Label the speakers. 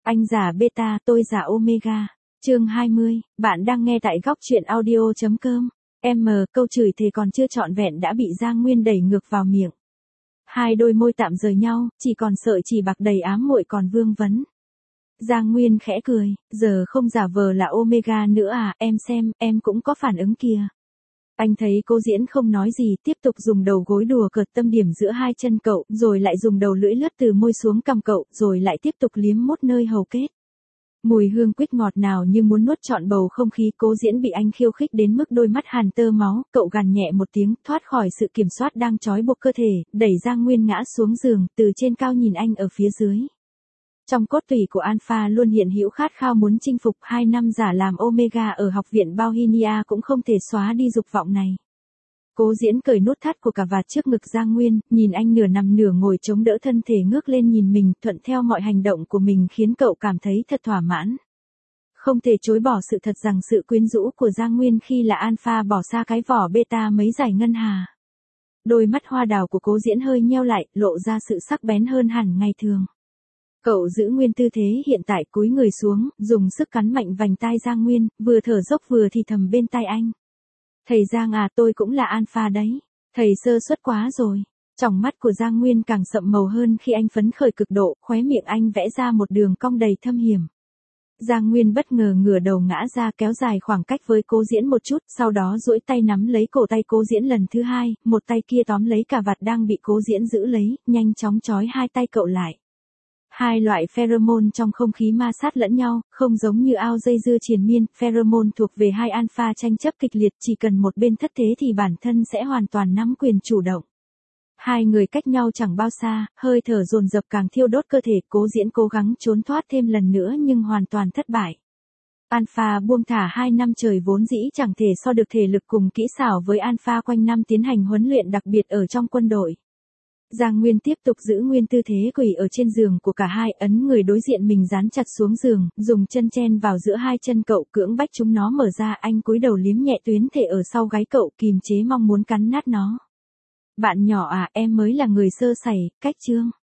Speaker 1: Anh giả beta, tôi giả omega. Chương 20, bạn đang nghe tại góc truyện audio.com. Câu chửi thề còn chưa trọn vẹn đã bị Giang Nguyên đẩy ngược vào miệng. Hai đôi môi tạm rời nhau, chỉ còn sợi chỉ bạc đầy ám muội còn vương vấn. Giang Nguyên khẽ cười, giờ không giả vờ là omega nữa à, em xem, em cũng có phản ứng kìa. Anh thấy cô diễn không nói gì, tiếp tục dùng đầu gối đùa cợt tâm điểm giữa hai chân cậu, rồi lại dùng đầu lưỡi lướt từ môi xuống cằm cậu, rồi lại tiếp tục liếm mốt nơi hầu kết. Mùi hương quýt ngọt nào như muốn nuốt trọn bầu không khí. Cố diễn bị anh khiêu khích đến mức đôi mắt hàn tơ máu, cậu gằn nhẹ một tiếng, thoát khỏi sự kiểm soát đang trói buộc cơ thể, đẩy Giang Nguyên ngã xuống giường, từ trên cao nhìn anh ở phía dưới. Trong cốt tủy của Alpha luôn hiện hữu khát khao muốn chinh phục. 2 năm giả làm Omega ở học viện Bohemia cũng không thể xóa đi dục vọng này. Cố diễn cởi nút thắt của cà vạt trước ngực Giang Nguyên, nhìn anh nửa nằm nửa ngồi chống đỡ thân thể ngước lên nhìn mình, thuận theo mọi hành động của mình khiến cậu cảm thấy thật thỏa mãn. Không thể chối bỏ sự thật rằng sự quyến rũ của Giang Nguyên khi là Alpha bỏ xa cái vỏ beta mấy giải ngân hà. Đôi mắt hoa đào của cố diễn hơi nheo lại, lộ ra sự sắc bén hơn hẳn ngày thường. Cậu giữ nguyên tư thế hiện tại, cúi người xuống, dùng sức cắn mạnh vành tai Giang Nguyên, vừa thở dốc vừa thì thầm bên tai anh. Thầy Giang à, tôi cũng là Alpha đấy. Thầy sơ suất quá rồi. Tròng mắt của Giang Nguyên càng sậm màu hơn khi anh phấn khởi cực độ, khóe miệng anh vẽ ra một đường cong đầy thâm hiểm. Giang Nguyên bất ngờ ngửa đầu ngã ra, kéo dài khoảng cách với cố diễn một chút, sau đó duỗi tay nắm lấy cổ tay cố diễn lần thứ hai, một tay kia tóm lấy cà vạt đang bị cố diễn giữ lấy, nhanh chóng trói hai tay cậu lại. Hai loại pheromone trong không khí ma sát lẫn nhau, không giống như ao dây dưa triền miên, pheromone thuộc về hai alpha tranh chấp kịch liệt, chỉ cần một bên thất thế thì bản thân sẽ hoàn toàn nắm quyền chủ động. Hai người cách nhau chẳng bao xa, hơi thở dồn dập càng thiêu đốt cơ thể. Cố diễn cố gắng trốn thoát thêm lần nữa nhưng hoàn toàn thất bại. Alpha buông thả 2 năm trời vốn dĩ chẳng thể so được thể lực cùng kỹ xảo với Alpha quanh năm tiến hành huấn luyện đặc biệt ở trong quân đội. Giang Nguyên tiếp tục giữ nguyên tư thế quỳ ở trên giường của cả hai, ấn người đối diện mình dán chặt xuống giường, dùng chân chen vào giữa hai chân cậu, cưỡng bách chúng nó mở ra. Anh cúi đầu liếm nhẹ tuyến thể ở sau gáy cậu, kìm chế mong muốn cắn nát nó. Bạn nhỏ à, em mới là người sơ sẩy, cách chương.